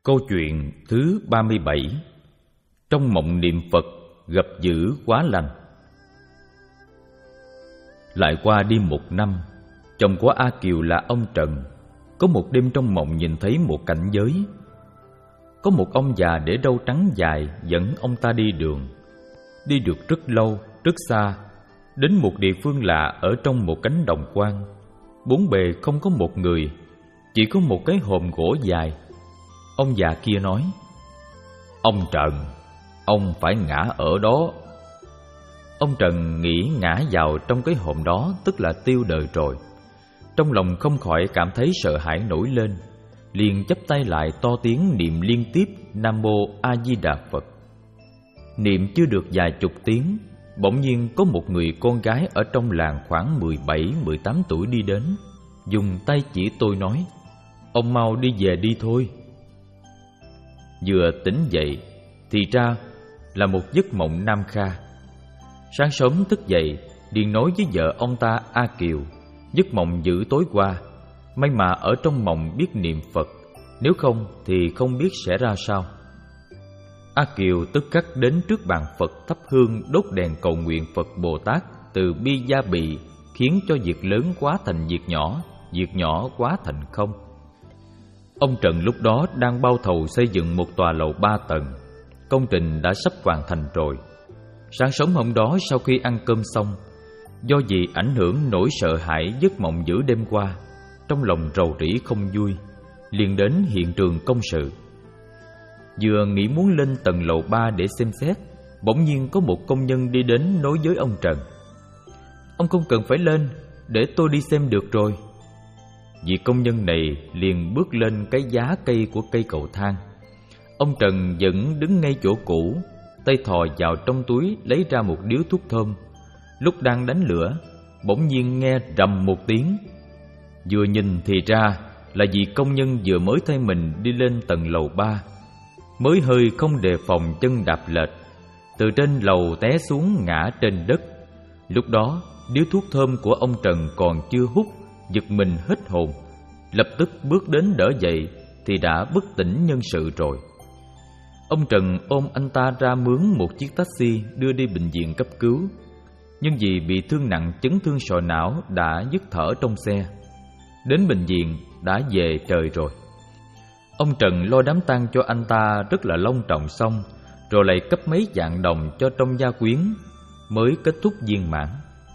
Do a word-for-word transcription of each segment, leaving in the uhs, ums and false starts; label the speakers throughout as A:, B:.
A: Câu chuyện thứ ba mươi bảy. Trong mộng niệm Phật gặp dữ quá lành. Lại qua đi một năm, chồng của A Kiều là ông Trần có một đêm trong mộng nhìn thấy một cảnh giới. Có một ông già để râu trắng dài dẫn ông ta đi đường. Đi được rất lâu, rất xa, đến một địa phương lạ ở trong một cánh đồng hoang. Bốn bề không có một người, chỉ có một cái hòm gỗ dài. Ông già kia nói: "Ông Trần, ông phải ngã ở đó." Ông Trần nghĩ ngã vào trong cái hòm đó tức là tiêu đời rồi. Trong lòng không khỏi cảm thấy sợ hãi nổi lên, liền chắp tay lại to tiếng niệm liên tiếp Nam Mô A Di Đà Phật. Niệm chưa được vài chục tiếng, bỗng nhiên có một người con gái ở trong làng khoảng mười bảy mười tám tuổi đi đến, dùng tay chỉ tôi nói: "Ông mau đi về đi thôi." Vừa tỉnh dậy thì ra là một giấc mộng nam kha. Sáng sớm thức dậy, liền nói với vợ ông ta A Kiều giấc mộng dữ tối qua, may mà ở trong mộng biết niệm Phật, nếu không thì không biết sẽ ra sao. A Kiều tức khắc đến trước bàn Phật thắp hương đốt đèn cầu nguyện Phật Bồ Tát từ bi gia bị, khiến cho việc lớn quá thành việc nhỏ, việc nhỏ quá thành không. Ông Trần lúc đó đang bao thầu xây dựng một tòa lầu ba tầng, công trình đã sắp hoàn thành rồi. Sáng sớm hôm đó sau khi ăn cơm xong, do vì ảnh hưởng nỗi sợ hãi giấc mộng dữ đêm qua, trong lòng rầu rĩ không vui, liền đến hiện trường công sự. Vừa nghĩ muốn lên tầng lầu ba để xem xét, bỗng nhiên có một công nhân đi đến nói với ông Trần: "Ông không cần phải lên, để tôi đi xem được rồi." Vị công nhân này liền bước lên cái giá cây của cây cầu thang. Ông Trần vẫn đứng ngay chỗ cũ, tay thò vào trong túi lấy ra một điếu thuốc thơm. Lúc đang đánh lửa, bỗng nhiên nghe rầm một tiếng. Vừa nhìn thì ra là vị công nhân vừa mới thay mình đi lên tầng lầu ba, mới hơi không đề phòng chân đạp lệch, từ trên lầu té xuống ngã trên đất. Lúc đó điếu thuốc thơm của ông Trần còn chưa hút, giật mình hết hồn, lập tức bước đến đỡ dậy thì đã bất tỉnh nhân sự rồi. Ông Trần ôm anh ta ra mướn một chiếc taxi đưa đi bệnh viện cấp cứu, nhưng vì bị thương nặng chấn thương sọ não đã dứt thở trong xe. Đến bệnh viện đã về trời rồi. Ông Trần lo đám tang cho anh ta rất là long trọng xong, rồi lại cấp mấy vạn đồng cho trong gia quyến, mới kết thúc viên mãn.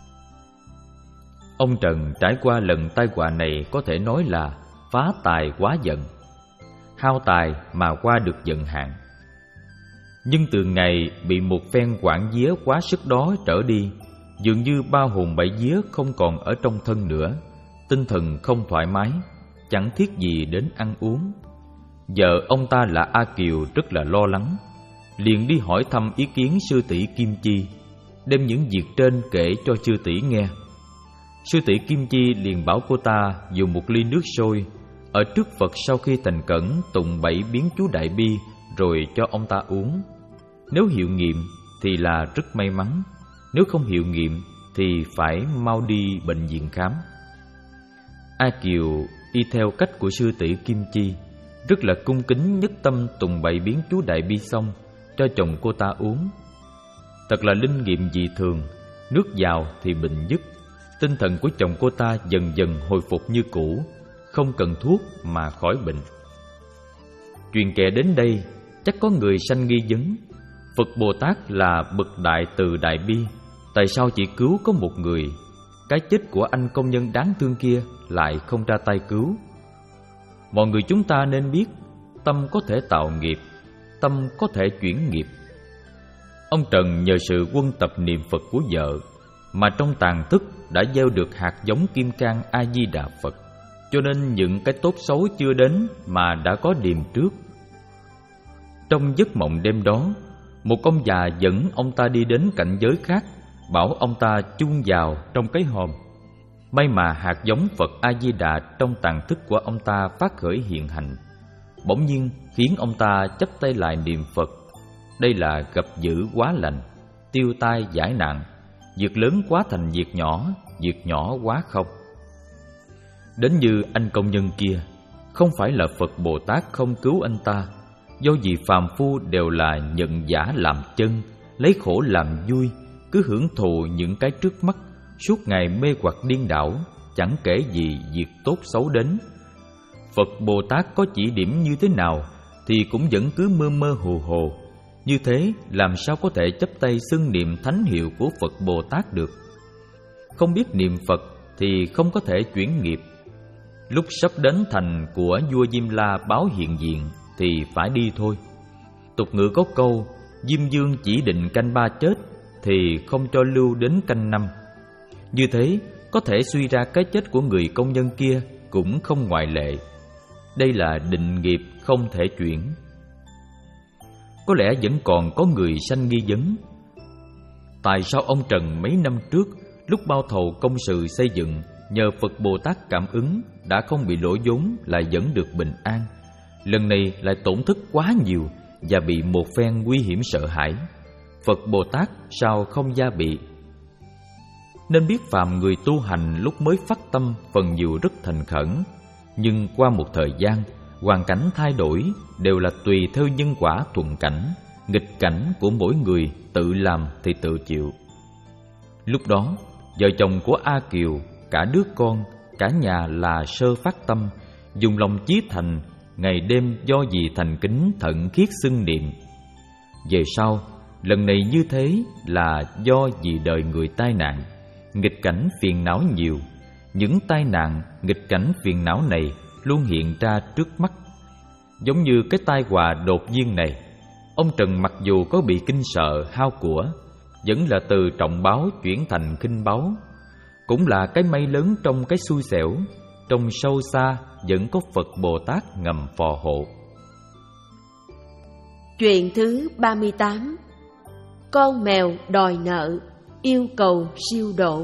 A: Ông Trần trải qua lần tai họa này có thể nói là phá tài quá giận, hao tài mà qua được giận hạn. Nhưng từ ngày bị một phen quảng vía quá sức đó trở đi, dường như ba hồn bảy vía không còn ở trong thân nữa, tinh thần không thoải mái, chẳng thiết gì đến ăn uống. Vợ ông ta là A Kiều rất là lo lắng, liền đi hỏi thăm ý kiến sư tỷ Kim Chi, đem những việc trên kể cho sư tỷ nghe. Sư tỷ Kim Chi liền bảo cô ta dùng một ly nước sôi ở trước Phật, sau khi thành cẩn tụng bảy biến chú Đại Bi rồi cho ông ta uống. Nếu hiệu nghiệm thì là rất may mắn, nếu không hiệu nghiệm thì phải mau đi bệnh viện khám. A Kiều y theo cách của sư tỷ Kim Chi, rất là cung kính nhất tâm tụng bảy biến chú Đại Bi xong cho chồng cô ta uống. Thật là linh nghiệm dị thường, nước vào thì bệnh dứt. Tinh thần của chồng cô ta dần dần hồi phục như cũ, không cần thuốc mà khỏi bệnh. Chuyện kể đến đây, chắc có người sanh nghi vấn: Phật Bồ Tát là bậc đại từ đại bi, tại sao chỉ cứu có một người? Cái chết của anh công nhân đáng thương kia lại không ra tay cứu. Mọi người chúng ta nên biết, tâm có thể tạo nghiệp, tâm có thể chuyển nghiệp. Ông Trần nhờ sự quân tập niệm Phật của vợ mà trong tàng thức đã gieo được hạt giống kim cang A Di Đà Phật, cho nên những cái tốt xấu chưa đến mà đã có điềm trước. Trong giấc mộng đêm đó, một ông già dẫn ông ta đi đến cảnh giới khác, bảo ông ta chôn vào trong cái hòm. May mà hạt giống Phật A Di Đà trong tàng thức của ông ta phát khởi hiện hành, bỗng nhiên khiến ông ta chắp tay lại niệm Phật. Đây là gặp dữ quá lành, tiêu tai giải nạn, việc lớn quá thành việc nhỏ, việc nhỏ quá không. Đến như anh công nhân kia, không phải là Phật Bồ Tát không cứu anh ta, do vì phàm phu đều là nhận giả làm chân, lấy khổ làm vui, cứ hưởng thụ những cái trước mắt, suốt ngày mê hoặc điên đảo, chẳng kể gì việc tốt xấu đến. Phật Bồ Tát có chỉ điểm như thế nào thì cũng vẫn cứ mơ mơ hồ hồ. Như thế làm sao có thể chấp tay xưng niệm thánh hiệu của Phật Bồ Tát được? Không biết niệm Phật thì không có thể chuyển nghiệp. Lúc sắp đến thành của vua Diêm La báo hiện diện thì phải đi thôi. Tục ngữ có câu Diêm Vương chỉ định canh ba chết thì không cho lưu đến canh năm. Như thế có thể suy ra cái chết của người công nhân kia cũng không ngoại lệ. Đây là định nghiệp không thể chuyển. Có lẽ vẫn còn có người sanh nghi vấn: tại sao ông Trần mấy năm trước, lúc bao thầu công sự xây dựng, nhờ Phật Bồ Tát cảm ứng đã không bị lỗ vốn, lại vẫn được bình an, lần này lại tổn thất quá nhiều và bị một phen nguy hiểm sợ hãi? Phật Bồ Tát sao không gia bị? Nên biết phàm người tu hành lúc mới phát tâm phần nhiều rất thành khẩn, nhưng qua một thời gian, hoàn cảnh thay đổi đều là tùy theo nhân quả thuận cảnh, nghịch cảnh của mỗi người, tự làm thì tự chịu. Lúc đó, vợ chồng của A Kiều, cả đứa con, cả nhà là sơ phát tâm, dùng lòng chí thành, ngày đêm do vì thành kính thận khiết xưng niệm. Về sau, lần này như thế là do vì đời người tai nạn, nghịch cảnh phiền não nhiều. Những tai nạn, nghịch cảnh phiền não này luôn hiện ra trước mắt. Giống như cái tai họa đột nhiên này, ông Trần mặc dù có bị kinh sợ hao của, vẫn là từ trọng báo chuyển thành khinh báo. Cũng là cái may lớn trong cái xui xẻo, trong sâu xa vẫn có Phật Bồ Tát ngầm phò hộ.
B: Chuyện thứ ba mươi tám. Con mèo đòi nợ, yêu cầu siêu độ.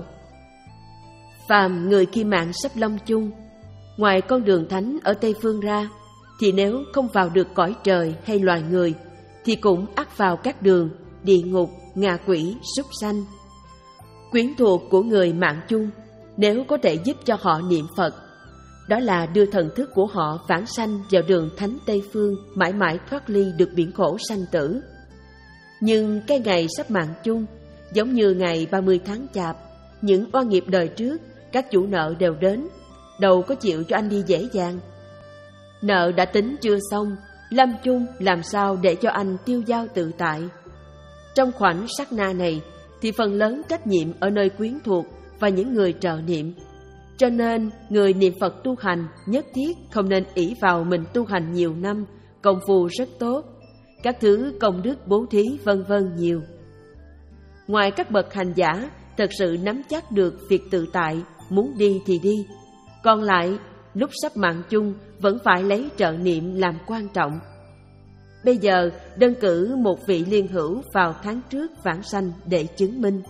B: Phàm người khi mạng sắp lâm chung, ngoài con đường thánh ở Tây Phương ra, thì nếu không vào được cõi trời hay loài người, thì cũng ắt vào các đường địa ngục, ngạ quỷ, súc sanh. Quyến thuộc của người mạng chung, nếu có thể giúp cho họ niệm Phật, đó là đưa thần thức của họ vãng sanh vào đường thánh Tây Phương, mãi mãi thoát ly được biển khổ sanh tử. Nhưng cái ngày sắp mạng chung, giống như ngày ba mươi tháng Chạp, những oan nghiệp đời trước, các chủ nợ đều đến, đâu có chịu cho anh đi dễ dàng. Nợ đã tính chưa xong, lâm chung làm sao để cho anh tiêu dao tự tại. Trong khoảnh sát na này thì phần lớn trách nhiệm ở nơi quyến thuộc và những người trợ niệm. Cho nên người niệm Phật tu hành nhất thiết không nên ỷ vào mình tu hành nhiều năm, công phu rất tốt, các thứ công đức bố thí vân vân nhiều. Ngoài các bậc hành giả thật sự nắm chắc được việc tự tại, muốn đi thì đi, còn lại lúc sắp mạng chung vẫn phải lấy trợ niệm làm quan trọng. Bây giờ đơn cử một vị liên hữu vào tháng trước vãng sanh để chứng minh.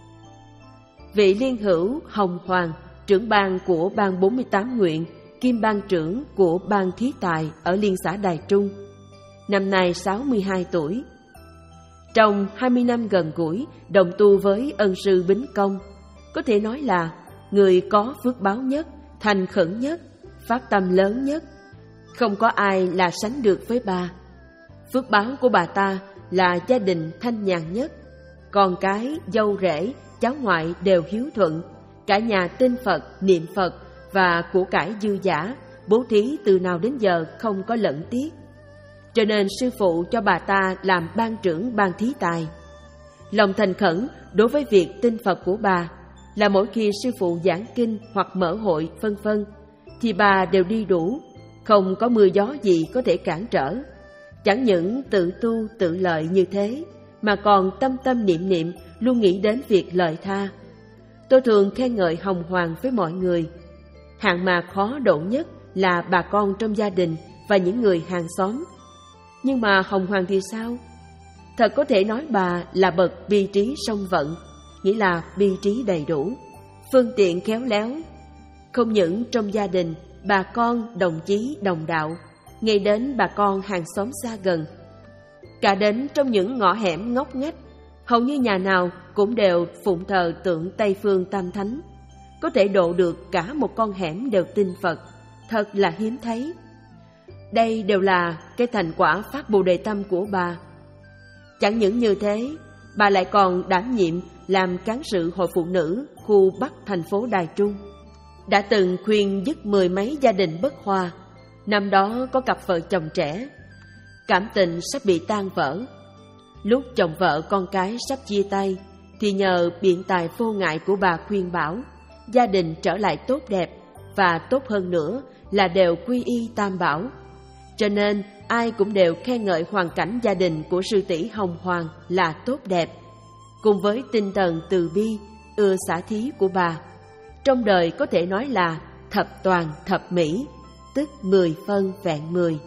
B: Vị liên hữu Hồng Hoàng, trưởng ban của ban bốn mươi tám nguyện, kiêm ban trưởng của ban thí tài ở liên xã Đài Trung, năm nay sáu mươi hai tuổi. Trong hai mươi năm gần gũi đồng tu với ân sư Bính Công, có thể nói là người có phước báo nhất, thành khẩn nhất, phát tâm lớn nhất. Không có ai là sánh được với bà. Phước báo của bà ta là gia đình thanh nhàn nhất, con cái, dâu rể, cháu ngoại đều hiếu thuận, cả nhà tin Phật, niệm Phật và của cải dư dả, bố thí từ nào đến giờ không có lẫn tiếc. Cho nên sư phụ cho bà ta làm ban trưởng ban thí tài. Lòng thành khẩn đối với việc tin Phật của bà là mỗi khi sư phụ giảng kinh hoặc mở hội vân vân thì bà đều đi đủ, không có mưa gió gì có thể cản trở. Chẳng những tự tu tự lợi như thế, mà còn tâm tâm niệm niệm luôn nghĩ đến việc lợi tha. Tôi thường khen ngợi Hồng Hoàng với mọi người. Hạng mà khó độ nhất là bà con trong gia đình và những người hàng xóm. Nhưng mà Hồng Hoàng thì sao? Thật có thể nói bà là bậc bi trí song vận, nghĩa là bi trí đầy đủ, phương tiện khéo léo. Không những trong gia đình, bà con, đồng chí, đồng đạo, ngay đến bà con hàng xóm xa gần, cả đến trong những ngõ hẻm ngóc ngách, hầu như nhà nào cũng đều phụng thờ tượng Tây Phương Tam Thánh. Có thể độ được cả một con hẻm đều tin Phật, thật là hiếm thấy. Đây đều là cái thành quả phát Bồ Đề Tâm của bà. Chẳng những như thế, bà lại còn đảm nhiệm làm cán sự hội phụ nữ khu Bắc thành phố Đài Trung. Đã từng khuyên dứt mười mấy gia đình bất hòa. Năm đó có cặp vợ chồng trẻ, cảm tình sắp bị tan vỡ. Lúc chồng vợ con cái sắp chia tay, thì nhờ biện tài vô ngại của bà khuyên bảo, gia đình trở lại tốt đẹp, và tốt hơn nữa là đều quy y Tam Bảo. Cho nên ai cũng đều khen ngợi hoàn cảnh gia đình của sư tỷ Hồng Hoàng là tốt đẹp, cùng với tinh thần từ bi, ưa xả thí của bà. Trong đời có thể nói là thập toàn thập mỹ, tức mười phân vẹn mười.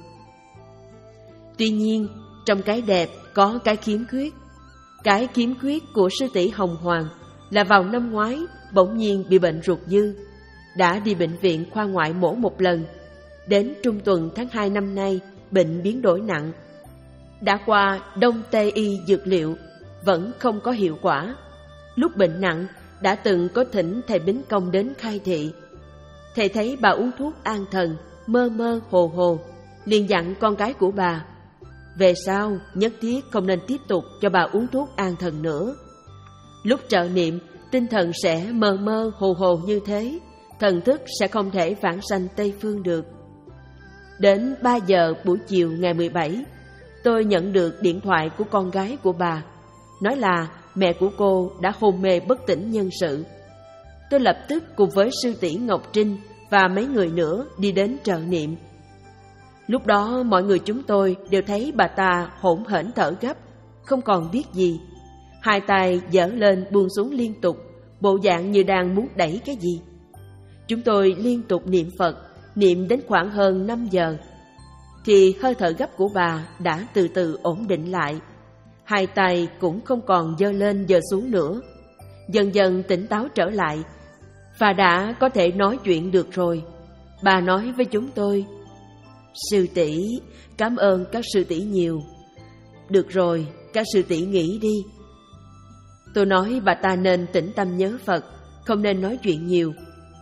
B: Tuy nhiên, trong cái đẹp có cái khiếm khuyết. Cái khiếm khuyết của sư tỷ Hồng Hoàng là vào năm ngoái bỗng nhiên bị bệnh ruột dư, đã đi bệnh viện khoa ngoại mổ một lần. Đến trung tuần tháng hai năm nay, bệnh biến đổi nặng. Đã qua đông tây y dược liệu, vẫn không có hiệu quả. Lúc bệnh nặng, đã từng có thỉnh thầy Bính Công đến khai thị. Thầy thấy bà uống thuốc an thần, mơ mơ hồ hồ, liền dặn con gái của bà, về sau nhất thiết không nên tiếp tục cho bà uống thuốc an thần nữa. Lúc trợ niệm, tinh thần sẽ mơ mơ hồ hồ như thế, thần thức sẽ không thể vãng sanh Tây Phương được. Đến ba giờ buổi chiều ngày mười bảy, tôi nhận được điện thoại của con gái của bà, nói là mẹ của cô đã hôn mê bất tỉnh nhân sự. Tôi lập tức cùng với sư tỷ Ngọc Trinh và mấy người nữa đi đến trợ niệm. Lúc đó mọi người chúng tôi đều thấy bà ta hổn hển thở gấp, không còn biết gì. Hai tay giở lên buông xuống liên tục, bộ dạng như đang muốn đẩy cái gì. Chúng tôi liên tục niệm Phật, niệm đến khoảng hơn năm giờ, thì hơi thở gấp của bà đã từ từ ổn định lại. Hai tay cũng không còn giơ lên giơ xuống nữa, dần dần tỉnh táo trở lại và đã có thể nói chuyện được rồi. Bà nói với chúng tôi, sư tỷ, cảm ơn các sư tỷ nhiều. Được rồi, các sư tỷ nghỉ đi. Tôi nói bà ta nên tĩnh tâm nhớ Phật, không nên nói chuyện nhiều.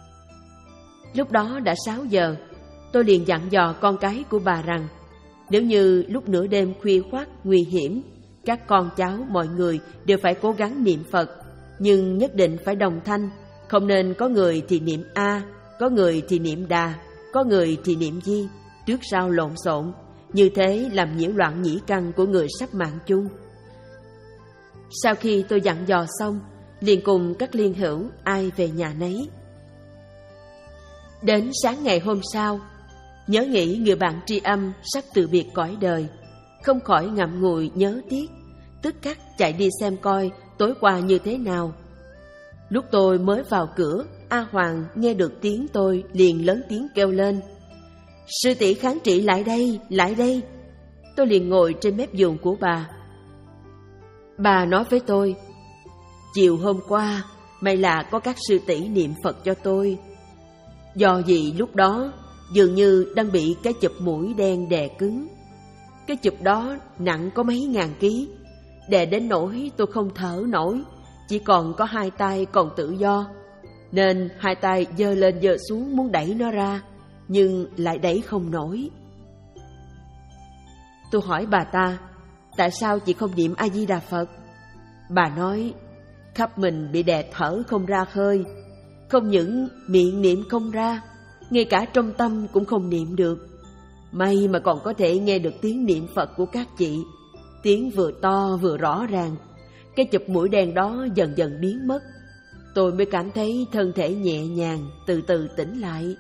B: Lúc đó đã sáu giờ, tôi liền dặn dò con cái của bà rằng, nếu như lúc nửa đêm khuya khoắt nguy hiểm, các con cháu mọi người đều phải cố gắng niệm Phật, nhưng nhất định phải đồng thanh, không nên có người thì niệm A, có người thì niệm Đà, có người thì niệm Di, trước sau lộn xộn, như thế làm nhiễu loạn nhĩ căn của người sắp mạng chung. Sau khi tôi dặn dò xong, liền cùng các liên hữu ai về nhà nấy. Đến sáng ngày hôm sau, nhớ nghĩ người bạn tri âm sắp từ biệt cõi đời, không khỏi ngậm ngùi nhớ tiếc, tức khắc chạy đi xem coi tối qua như thế nào. Lúc tôi mới vào cửa, A Hoàng nghe được tiếng tôi liền lớn tiếng kêu lên, sư tỷ kháng trị lại đây, lại đây. Tôi liền ngồi trên mép giường của bà. Bà nói với tôi, chiều hôm qua may là có các sư tỷ niệm Phật cho tôi. Do gì lúc đó dường như đang bị cái chụp mũi đen đè cứng. Cái chụp đó nặng có mấy ngàn ký, đè đến nỗi tôi không thở nổi, chỉ còn có hai tay còn tự do, nên hai tay giơ lên giơ xuống muốn đẩy nó ra, nhưng lại đẩy không nổi. Tôi hỏi bà ta, tại sao chị không niệm A Di Đà Phật? Bà nói, khắp mình bị đè thở không ra hơi, không những miệng niệm không ra, ngay cả trong tâm cũng không niệm được. May mà còn có thể nghe được tiếng niệm Phật của các chị, tiếng vừa to vừa rõ ràng. Cái chụp mũi đen đó dần dần biến mất, tôi mới cảm thấy thân thể nhẹ nhàng, từ từ tỉnh lại.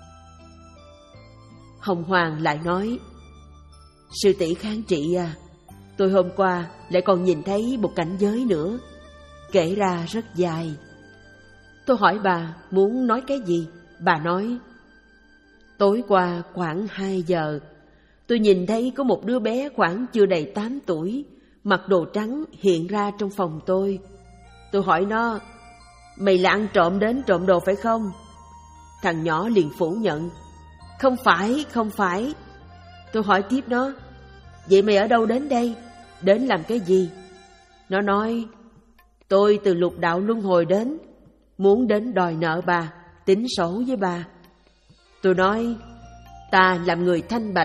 B: Hồng Hoàng lại nói, sư tỷ kháng trị à, tôi hôm qua lại còn nhìn thấy một cảnh giới nữa, kể ra rất dài. Tôi hỏi bà muốn nói cái gì? Bà nói, tối qua khoảng hai giờ, tôi nhìn thấy có một đứa bé khoảng chưa đầy tám tuổi, mặc đồ trắng hiện ra trong phòng tôi. Tôi hỏi nó, mày là ăn trộm đến trộm đồ phải không? Thằng nhỏ liền phủ nhận, không phải, không phải. Tôi hỏi tiếp nó, vậy mày ở đâu đến đây? Đến làm cái gì? Nó nói, tôi từ lục đạo luân hồi đến, muốn đến đòi nợ bà, tính sổ với bà. Tôi nói, ta làm người thanh bạch,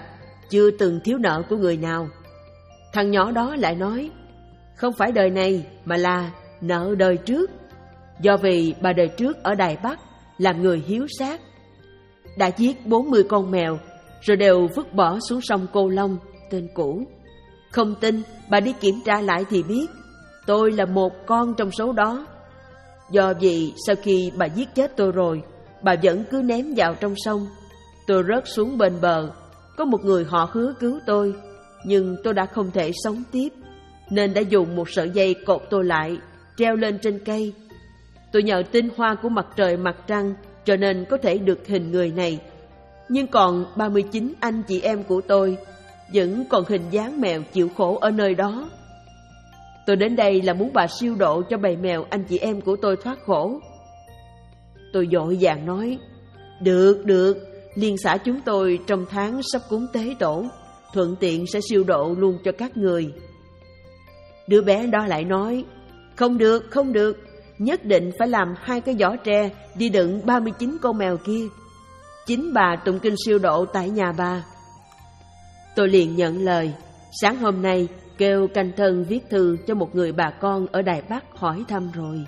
B: chưa từng thiếu nợ của người nào. Thằng nhỏ đó lại nói, không phải đời này mà là nợ đời trước, do vì bà đời trước ở Đài Bắc làm người hiếu sát, đã giết bốn mươi con mèo rồi đều vứt bỏ xuống sông Cô Long, tên cũ. Không tin, bà đi kiểm tra lại thì biết, tôi là một con trong số đó. Do vì sau khi bà giết chết tôi rồi, bà vẫn cứ ném vào trong sông. Tôi rớt xuống bên bờ, có một người họ Hứa cứu tôi, nhưng tôi đã không thể sống tiếp, nên đã dùng một sợi dây cột tôi lại, treo lên trên cây. Tôi nhờ tinh hoa của mặt trời mặt trăng, cho nên có thể được hình người này. Nhưng còn ba mươi chín anh chị em của tôi vẫn còn hình dáng mèo chịu khổ ở nơi đó. Tôi đến đây là muốn bà siêu độ cho bầy mèo anh chị em của tôi thoát khổ. Tôi vội vàng nói, được, được, liên xã chúng tôi trong tháng sắp cúng tế tổ, thuận tiện sẽ siêu độ luôn cho các người. Đứa bé đó lại nói, không được, không được, nhất định phải làm hai cái giỏ tre đi đựng ba mươi chín con mèo kia. Chính bà tụng kinh siêu độ tại nhà bà. Tôi liền nhận lời, sáng hôm nay kêu canh thân viết thư cho một người bà con ở Đài Bắc hỏi thăm rồi.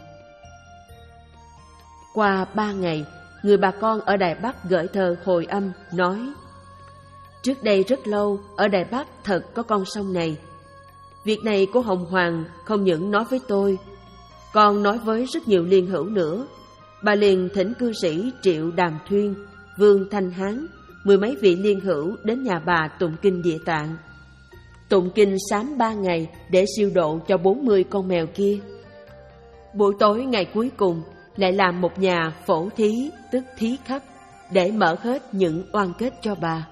B: Qua ba ngày, người bà con ở Đài Bắc gửi thơ hồi âm nói, trước đây rất lâu ở Đài Bắc thật có con sông này. Việc này của Hồng Hoàng không những nói với tôi, còn nói với rất nhiều liên hữu nữa. Bà liền thỉnh cư sĩ Triệu Đàm Thuyên, Vương Thanh Hán, mười mấy vị liên hữu đến nhà bà tụng kinh Địa Tạng. Tụng kinh sám ba ngày để siêu độ cho bốn mươi con mèo kia. Buổi tối ngày cuối cùng lại làm một nhà phổ thí, tức thí khắp, để mở hết những oan kết cho bà.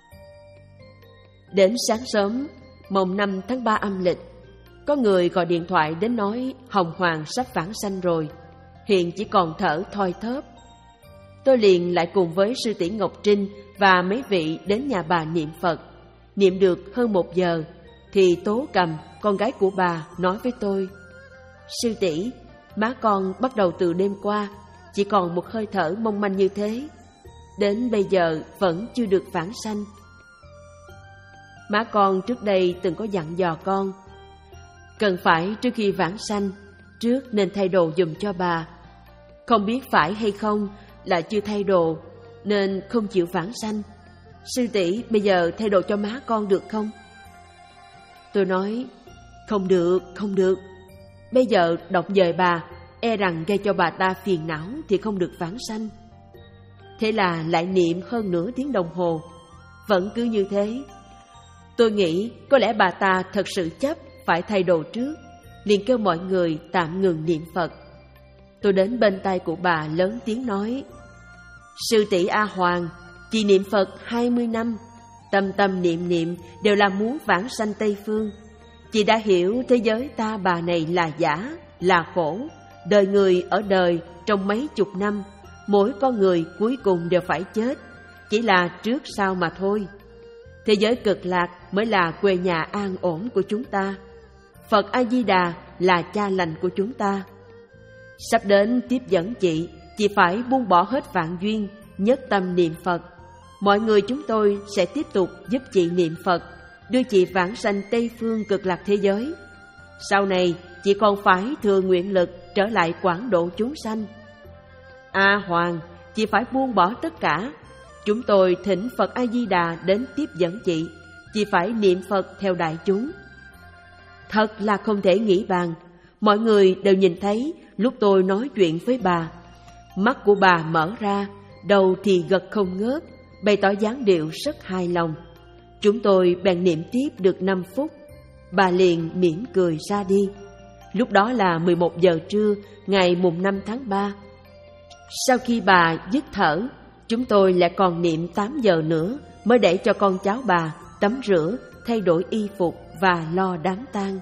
B: Đến sáng sớm, mồng năm tháng ba âm lịch, có người gọi điện thoại đến nói Hồng Hoàng sắp vãng sanh rồi, hiện chỉ còn thở thoi thóp. Tôi liền lại cùng với sư tỷ Ngọc Trinh và mấy vị đến nhà bà niệm Phật. Niệm được hơn một giờ thì Tố Cầm, con gái của bà, nói với tôi, sư tỷ, má con bắt đầu từ đêm qua chỉ còn một hơi thở mong manh như thế, đến bây giờ vẫn chưa được vãng sanh. Má con trước đây từng có dặn dò con, cần phải trước khi vãng sanh, trước nên thay đồ giùm cho bà. Không biết phải hay không là chưa thay đồ nên không chịu vãng sanh. Sư tỷ bây giờ thay đồ cho má con được không? Tôi nói, không được, không được. Bây giờ động dời bà, e rằng gây cho bà ta phiền não thì không được vãng sanh. Thế là lại niệm hơn nửa tiếng đồng hồ, vẫn cứ như thế. Tôi nghĩ có lẽ bà ta thật sự chấp phải thay đồ trước, liền kêu mọi người tạm ngừng niệm Phật. Tôi đến bên tai của bà lớn tiếng nói, sư tỷ A Hoàng, chị niệm Phật hai mươi năm, tâm tâm niệm niệm đều là muốn vãng sanh Tây Phương. Chị đã hiểu thế giới ta bà này là giả, là khổ. Đời người ở đời trong mấy chục năm, mỗi con người cuối cùng đều phải chết, chỉ là trước sau mà thôi. Thế giới cực lạc mới là quê nhà an ổn của chúng ta. Phật A-di-đà là cha lành của chúng ta. Sắp đến tiếp dẫn chị, chị phải buông bỏ hết vạn duyên, nhất tâm niệm Phật. Mọi người chúng tôi sẽ tiếp tục giúp chị niệm Phật, đưa chị vãng sanh Tây Phương cực lạc thế giới. Sau này, chị còn phải thừa nguyện lực trở lại quảng độ chúng sanh. A Hoàng, chị phải buông bỏ tất cả. Chúng tôi thỉnh Phật A-di-đà đến tiếp dẫn chị, chị phải niệm Phật theo đại chúng. Thật là không thể nghĩ bàn. Mọi người đều nhìn thấy lúc tôi nói chuyện với bà. Mắt của bà mở ra, đầu thì gật không ngớt, bày tỏ dáng điệu rất hài lòng. Chúng tôi bèn niệm tiếp được năm phút. Bà liền mỉm cười ra đi. Lúc đó là mười một giờ trưa, ngày mùng năm tháng ba. Sau khi bà dứt thở, chúng tôi lại còn niệm tám giờ nữa mới để cho con cháu bà tắm rửa, thay đổi y phục và lo đám tang.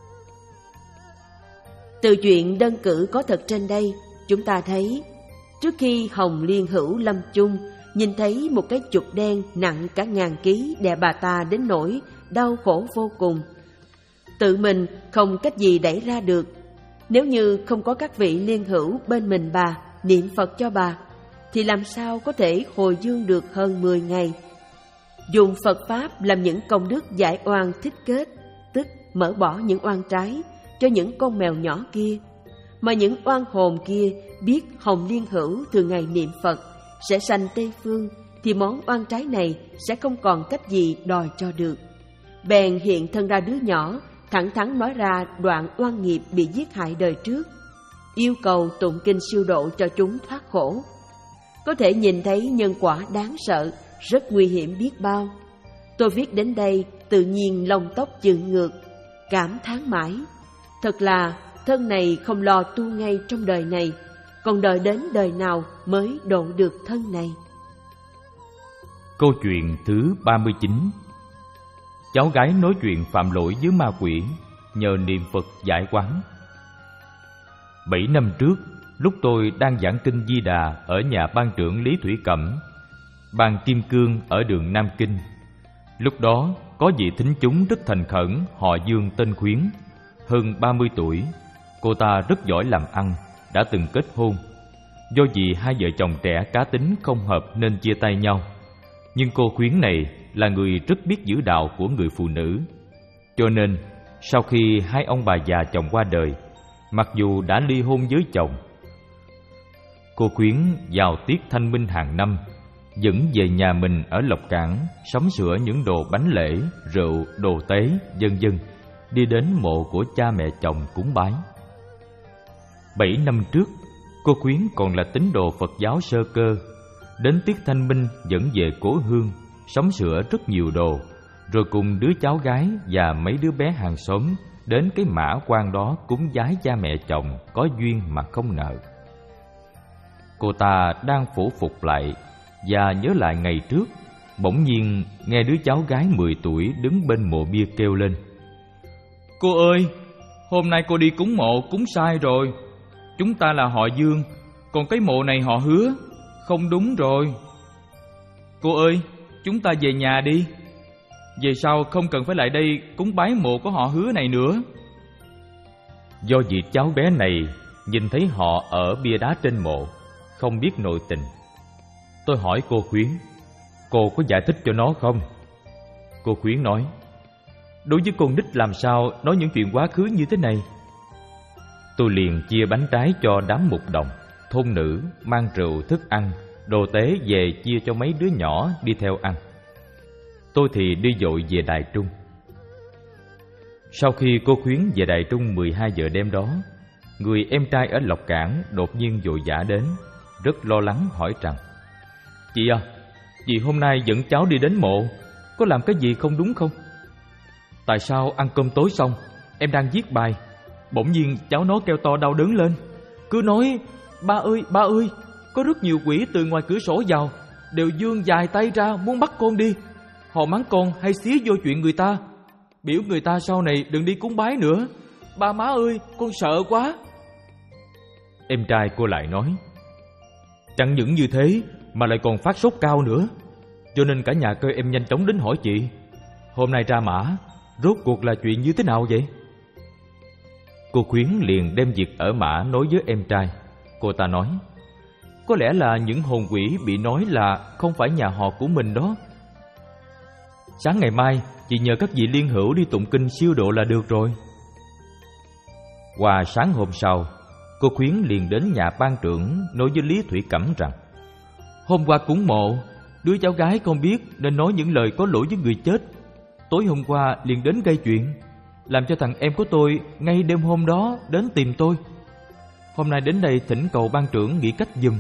B: Từ chuyện đơn cử có thật trên đây, chúng ta thấy trước khi Hồng Liên Hữu lâm chung, nhìn thấy một cái chụp đen nặng cả ngàn ký đè bà ta đến nỗi đau khổ vô cùng. Tự mình không cách gì đẩy ra được. Nếu như không có các vị liên hữu bên mình bà niệm Phật cho bà, thì làm sao có thể hồi dương được hơn mười ngày. dùng Phật Pháp làm những công đức giải oan thích kết, tức mở bỏ những oan trái cho những con mèo nhỏ kia, mà những oan hồn kia biết Hồng Liên Hữu thường ngày niệm Phật sẽ sanh Tây Phương, thì món oan trái này sẽ không còn cách gì đòi cho được. Bèn hiện thân ra đứa nhỏ, thẳng thắn nói ra đoạn oan nghiệp bị giết hại đời trước, yêu cầu tụng kinh siêu độ cho chúng thoát khổ. Có thể nhìn thấy nhân quả đáng sợ, rất nguy hiểm biết bao. Tôi viết đến đây tự nhiên lông tóc dựng ngược, cảm thán mãi. Thật là thân này không lo tu ngay trong đời này, còn đợi đến đời nào mới độ được thân này.
A: Câu chuyện thứ ba mươi chín. Cháu gái nói chuyện phạm lỗi với ma quỷ, nhờ niệm Phật giải oán. Bảy năm trước, lúc tôi đang giảng kinh Di Đà ở nhà ban trưởng Lý Thủy Cẩm, ban Kim Cương ở đường Nam Kinh. Lúc đó có vị thính chúng rất thành khẩn, họ Dương tên Khuyến, hơn ba mươi tuổi. Cô ta rất giỏi làm ăn, đã từng kết hôn. Do vì hai vợ chồng trẻ cá tính không hợp nên chia tay nhau. Nhưng cô Khuyến này là người rất biết giữ đạo của người phụ nữ. Cho nên sau khi hai ông bà già chồng qua đời, mặc dù đã ly hôn với chồng, cô Khuyến vào tiết thanh minh hàng năm vẫn về nhà mình ở Lộc Cảng sắm sửa những đồ bánh lễ, rượu, đồ tế, vân vân, đi đến mộ của cha mẹ chồng cúng bái. Bảy năm trước, cô Khuyến còn là tín đồ Phật giáo sơ cơ. Đến tiết thanh minh vẫn về cố hương, sắm sửa rất nhiều đồ, rồi cùng đứa cháu gái và mấy đứa bé hàng xóm đến cái mã quan đó cúng vái cha mẹ chồng có duyên mà không nợ. Cô ta đang phổ phục lại và nhớ lại ngày trước, bỗng nhiên nghe đứa cháu gái mười tuổi đứng bên mộ bia kêu lên: "Cô ơi, hôm nay cô đi cúng mộ cúng sai rồi. Chúng ta là họ Dương, còn cái mộ này họ Hứa, không đúng rồi. Cô ơi, chúng ta về nhà đi. Về sau không cần phải lại đây cúng bái mộ của họ Hứa này nữa." Do vì cháu bé này nhìn thấy họ ở bia đá trên mộ, không biết nội tình. Tôi hỏi cô Khuyến: "Cô có giải thích cho nó không?" Cô Khuyến nói: "Đối với con nít làm sao nói những chuyện quá khứ như thế này?" Tôi liền chia bánh trái cho đám mục đồng, thôn nữ, mang rượu, thức ăn, đồ tế về chia cho mấy đứa nhỏ đi theo ăn. Tôi thì đi vội về Đài Trung. Sau khi cô Khuyến về Đài Trung mười hai giờ đêm đó, người em trai ở Lộc Cảng đột nhiên vội vã đến, rất lo lắng hỏi rằng: "Chị à, chị hôm nay dẫn cháu đi đến mộ, có làm cái gì không đúng không? Tại sao ăn cơm tối xong, em đang viết bài, bỗng nhiên cháu nó kêu to đau đớn lên, cứ nói: ba ơi, ba ơi, có rất nhiều quỷ từ ngoài cửa sổ vào, đều vươn dài tay ra muốn bắt con đi. Họ mắng con hay xía vô chuyện người ta, biểu người ta sau này đừng đi cúng bái nữa. Ba má ơi, con sợ quá." Em trai cô lại nói: "Chẳng những như thế mà lại còn phát sốt cao nữa, cho nên cả nhà kêu em nhanh chóng đến hỏi chị. Hôm nay ra mã, rốt cuộc là chuyện như thế nào vậy?" Cô Khuyến liền đem việc ở mã nói với em trai. Cô ta nói: "Có lẽ là những hồn quỷ bị nói là không phải nhà họ của mình đó. Sáng ngày mai chị nhờ các vị liên hữu đi tụng kinh siêu độ là được rồi." Qua sáng hôm sau, cô Khuyến liền đến nhà ban trưởng nói với Lý Thủy Cẩm rằng: "Hôm qua cúng mộ, đứa cháu gái không biết nên nói những lời có lỗi với người chết. Tối hôm qua liền đến gây chuyện, làm cho thằng em của tôi ngay đêm hôm đó đến tìm tôi. Hôm nay đến đây thỉnh cầu ban trưởng nghĩ cách giùm."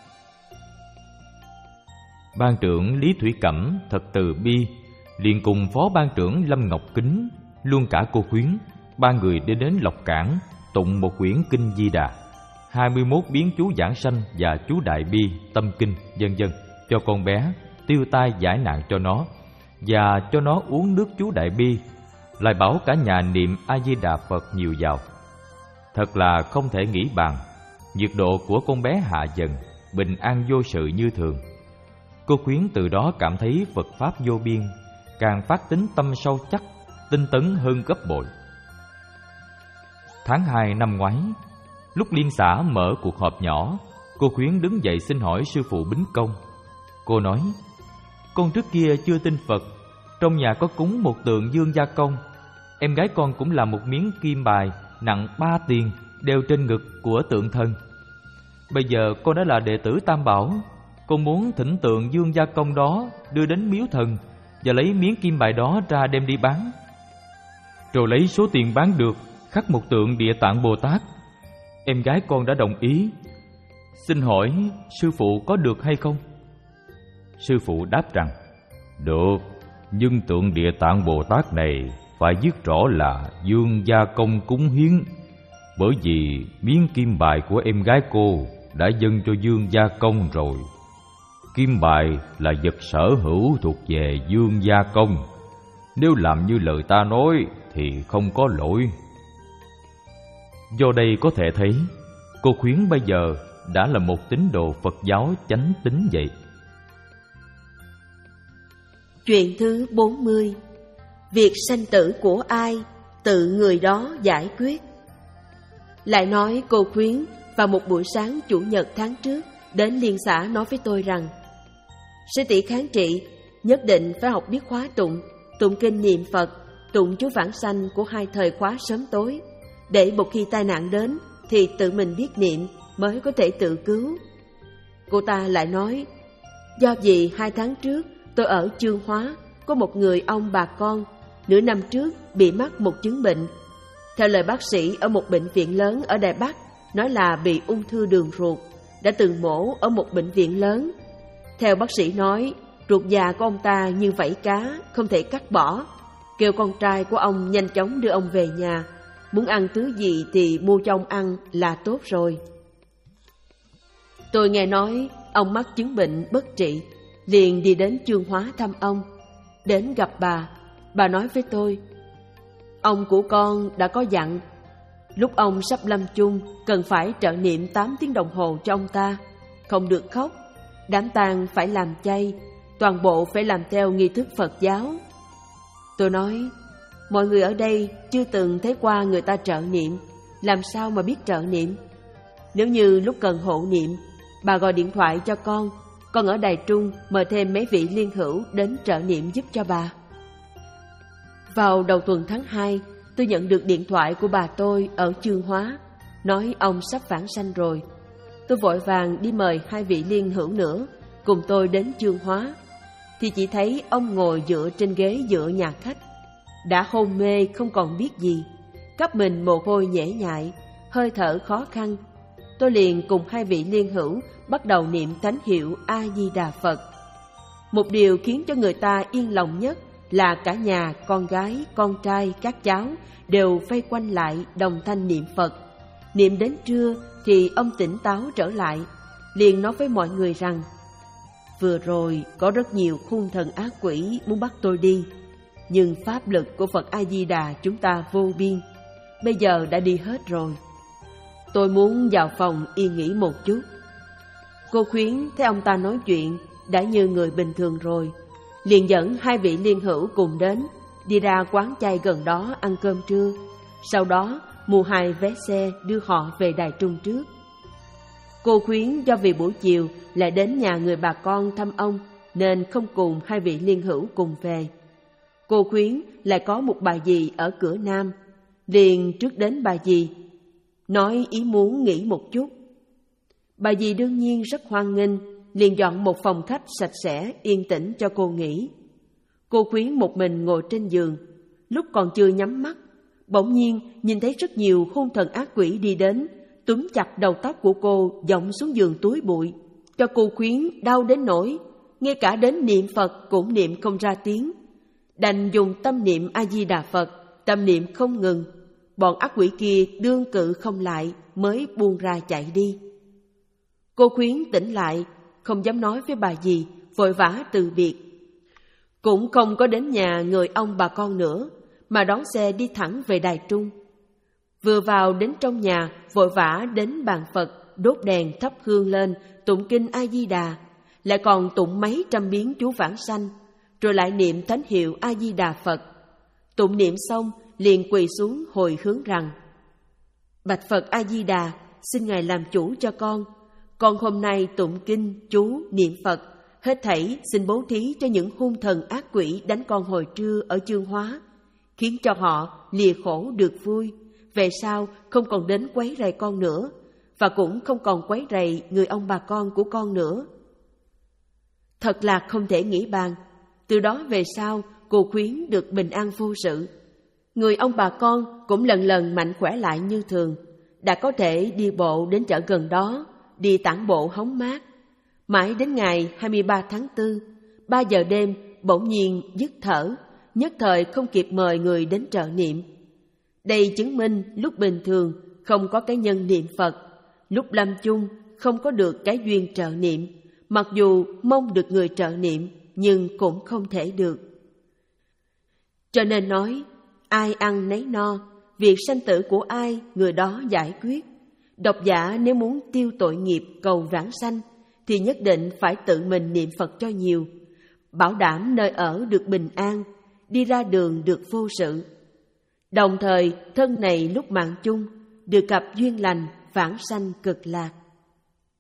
A: Ban trưởng Lý Thủy Cẩm thật từ bi, liền cùng phó ban trưởng Lâm Ngọc Kính, luôn cả cô Khuyến, ba người đi đến Lộc Cảng tụng một quyển kinh Di Đà, hai mươi mốt biến chú giảng sanh và chú Đại Bi, Tâm Kinh, vân vân cho con bé, tiêu tai giải nạn cho nó, và cho nó uống nước chú Đại Bi, lại bảo cả nhà niệm A Di Đà Phật nhiều vào. Thật là không thể nghĩ bàn, nhiệt độ của con bé hạ dần, bình an vô sự như thường. Cô Khuyến từ đó cảm thấy Phật Pháp vô biên, càng phát tính tâm sâu chắc, tinh tấn hơn gấp bội. Tháng hai năm ngoái, lúc liên xã mở cuộc họp nhỏ, cô Khuyến đứng dậy xin hỏi sư phụ Bính Công. Cô nói:
C: con trước kia chưa tin Phật. Trong nhà có cúng một tượng Dương Gia Công. Em gái con cũng làm một miếng kim bài nặng ba tiền đeo trên ngực của tượng thần. Bây giờ con đã là đệ tử Tam Bảo, con muốn thỉnh tượng Dương Gia Công đó đưa đến miếu thần và lấy miếng kim bài đó ra đem đi bán, rồi lấy số tiền bán được khắc một tượng Địa Tạng Bồ Tát. Em gái con đã đồng ý. Xin hỏi sư phụ có được hay không?
A: Sư phụ đáp rằng: được, nhưng tượng Địa Tạng Bồ Tát này phải viết rõ là Dương Gia Công cúng hiến, bởi vì miếng kim bài của em gái cô đã dâng cho Dương Gia Công rồi. Kim bài là vật sở hữu thuộc về Dương Gia Công, nếu làm như lời ta nói thì không có lỗi.
C: Do đây có thể thấy cô Khuyến bây giờ đã là một tín đồ Phật giáo chánh tín vậy.
B: Chuyện thứ bốn mươi. Việc sanh tử của ai, tự người đó giải quyết. Lại nói cô Khuyến vào một buổi sáng chủ nhật tháng trước đến liên xã nói với tôi rằng: sư tỷ kháng trị, nhất định phải học biết khóa tụng, tụng kinh niệm Phật, tụng chú vãng sanh của hai thời khóa sớm tối, để một khi tai nạn đến thì tự mình biết niệm mới có thể tự cứu. Cô ta lại nói: do vì hai tháng trước tôi ở Chương Hóa, có một người ông bà con nửa năm trước bị mắc một chứng bệnh. Theo lời bác sĩ ở một bệnh viện lớn ở Đài Bắc, nói là bị ung thư đường ruột, đã từng mổ ở một bệnh viện lớn. Theo bác sĩ nói, ruột già của ông ta như vảy cá, không thể cắt bỏ, kêu con trai của ông nhanh chóng đưa ông về nhà, muốn ăn thứ gì thì mua cho ông ăn là tốt rồi. Tôi nghe nói ông mắc chứng bệnh bất trị, liền đi đến Chương Hóa thăm ông. Đến gặp bà, bà nói với tôi: ông của con đã có dặn, lúc ông sắp lâm chung cần phải trợ niệm tám tiếng đồng hồ cho ông ta, không được khóc, đám tang phải làm chay, toàn bộ phải làm theo nghi thức Phật giáo. Tôi nói: mọi người ở đây chưa từng thấy qua người ta trợ niệm, làm sao mà biết trợ niệm? Nếu như lúc cần hộ niệm, bà gọi điện thoại cho con, con ở Đài Trung mời thêm mấy vị liên hữu đến trợ niệm giúp cho bà. Vào đầu tuần tháng hai, tôi nhận được điện thoại của bà tôi ở Chương Hóa, nói ông sắp vãng sanh rồi. Tôi vội vàng đi mời hai vị liên hữu nữa cùng tôi đến Chương Hóa, thì chỉ thấy ông ngồi dựa trên ghế giữa nhà khách, đã hôn mê không còn biết gì, khắp mình mồ hôi nhễ nhại, hơi thở khó khăn. Tôi liền cùng hai vị liên hữu bắt đầu niệm thánh hiệu A Di Đà Phật. Một điều khiến cho người ta yên lòng nhất là cả nhà, con gái, con trai, các cháu đều vây quanh lại đồng thanh niệm Phật. Niệm đến trưa thì ông tỉnh táo trở lại, liền nói với mọi người rằng: vừa rồi có rất nhiều hung thần ác quỷ muốn bắt tôi đi, nhưng pháp lực của Phật A Di Đà chúng ta vô biên, bây giờ đã đi hết rồi. Tôi muốn vào phòng yên nghỉ một chút. Cô Khuyến thấy ông ta nói chuyện đã như người bình thường rồi, liền dẫn hai vị liên hữu cùng đến, đi ra quán chay gần đó ăn cơm trưa, sau đó mua hai vé xe đưa họ về Đài Trung trước. Cô Khuyến do vì buổi chiều lại đến nhà người bà con thăm ông nên không cùng hai vị liên hữu cùng về. Cô Khuyến lại có một bà dì ở cửa Nam, liền trước đến bà dì, nói ý muốn nghỉ một chút. Bà dì đương nhiên rất hoan nghênh, liền dọn một phòng khách sạch sẽ yên tĩnh cho cô nghỉ. Cô Khuyến một mình ngồi trên giường, lúc còn chưa nhắm mắt, bỗng nhiên nhìn thấy rất nhiều hung thần ác quỷ đi đến, túm chặt đầu tóc của cô dọng xuống giường túi bụi, cho cô Khuyến đau đến nỗi ngay cả đến niệm Phật cũng niệm không ra tiếng, đành dùng tâm niệm A Di Đà Phật, tâm niệm không ngừng. Bọn ác quỷ kia đương cự không lại mới buông ra chạy đi. Cô Khuyến tỉnh lại, không dám nói với bà dì, vội vã từ biệt. Cũng không có đến nhà người ông bà con nữa, mà đón xe đi thẳng về Đài Trung. Vừa vào đến trong nhà, vội vã đến bàn Phật, đốt đèn thắp hương lên, tụng kinh A Di Đà, lại còn tụng mấy trăm biến chú vãng sanh, rồi lại niệm thánh hiệu A Di Đà Phật. Tụng niệm xong, liền quỳ xuống hồi hướng rằng: bạch Phật A Di Đà, xin Ngài làm chủ cho con. Con hôm nay tụng kinh chú niệm Phật hết thảy xin bố thí cho những hung thần ác quỷ đánh con hồi trưa ở Chương Hóa, khiến cho họ lìa khổ được vui, về sau không còn đến quấy rầy con nữa, và cũng không còn quấy rầy người ông bà con của con nữa. Thật là không thể nghĩ bàn. Từ đó về sau, cô Khuyến được bình an vô sự. Người ông bà con cũng lần lần mạnh khỏe lại như thường, đã có thể đi bộ đến chợ gần đó, đi tản bộ hóng mát. Mãi đến ngày hai mươi ba tháng tư, ba giờ đêm bỗng nhiên dứt thở, nhất thời không kịp mời người đến trợ niệm. Đây chứng minh lúc bình thường không có cái nhân niệm Phật, lúc lâm chung không có được cái duyên trợ niệm, mặc dù mong được người trợ niệm nhưng cũng không thể được. Cho nên nói, ai ăn nấy no, việc sanh tử của ai người đó giải quyết. Độc giả nếu muốn tiêu tội nghiệp cầu vãng sanh thì nhất định phải tự mình niệm Phật cho nhiều, bảo đảm nơi ở được bình an, đi ra đường được vô sự. Đồng thời thân này lúc mạng chung được gặp duyên lành vãng sanh cực lạc.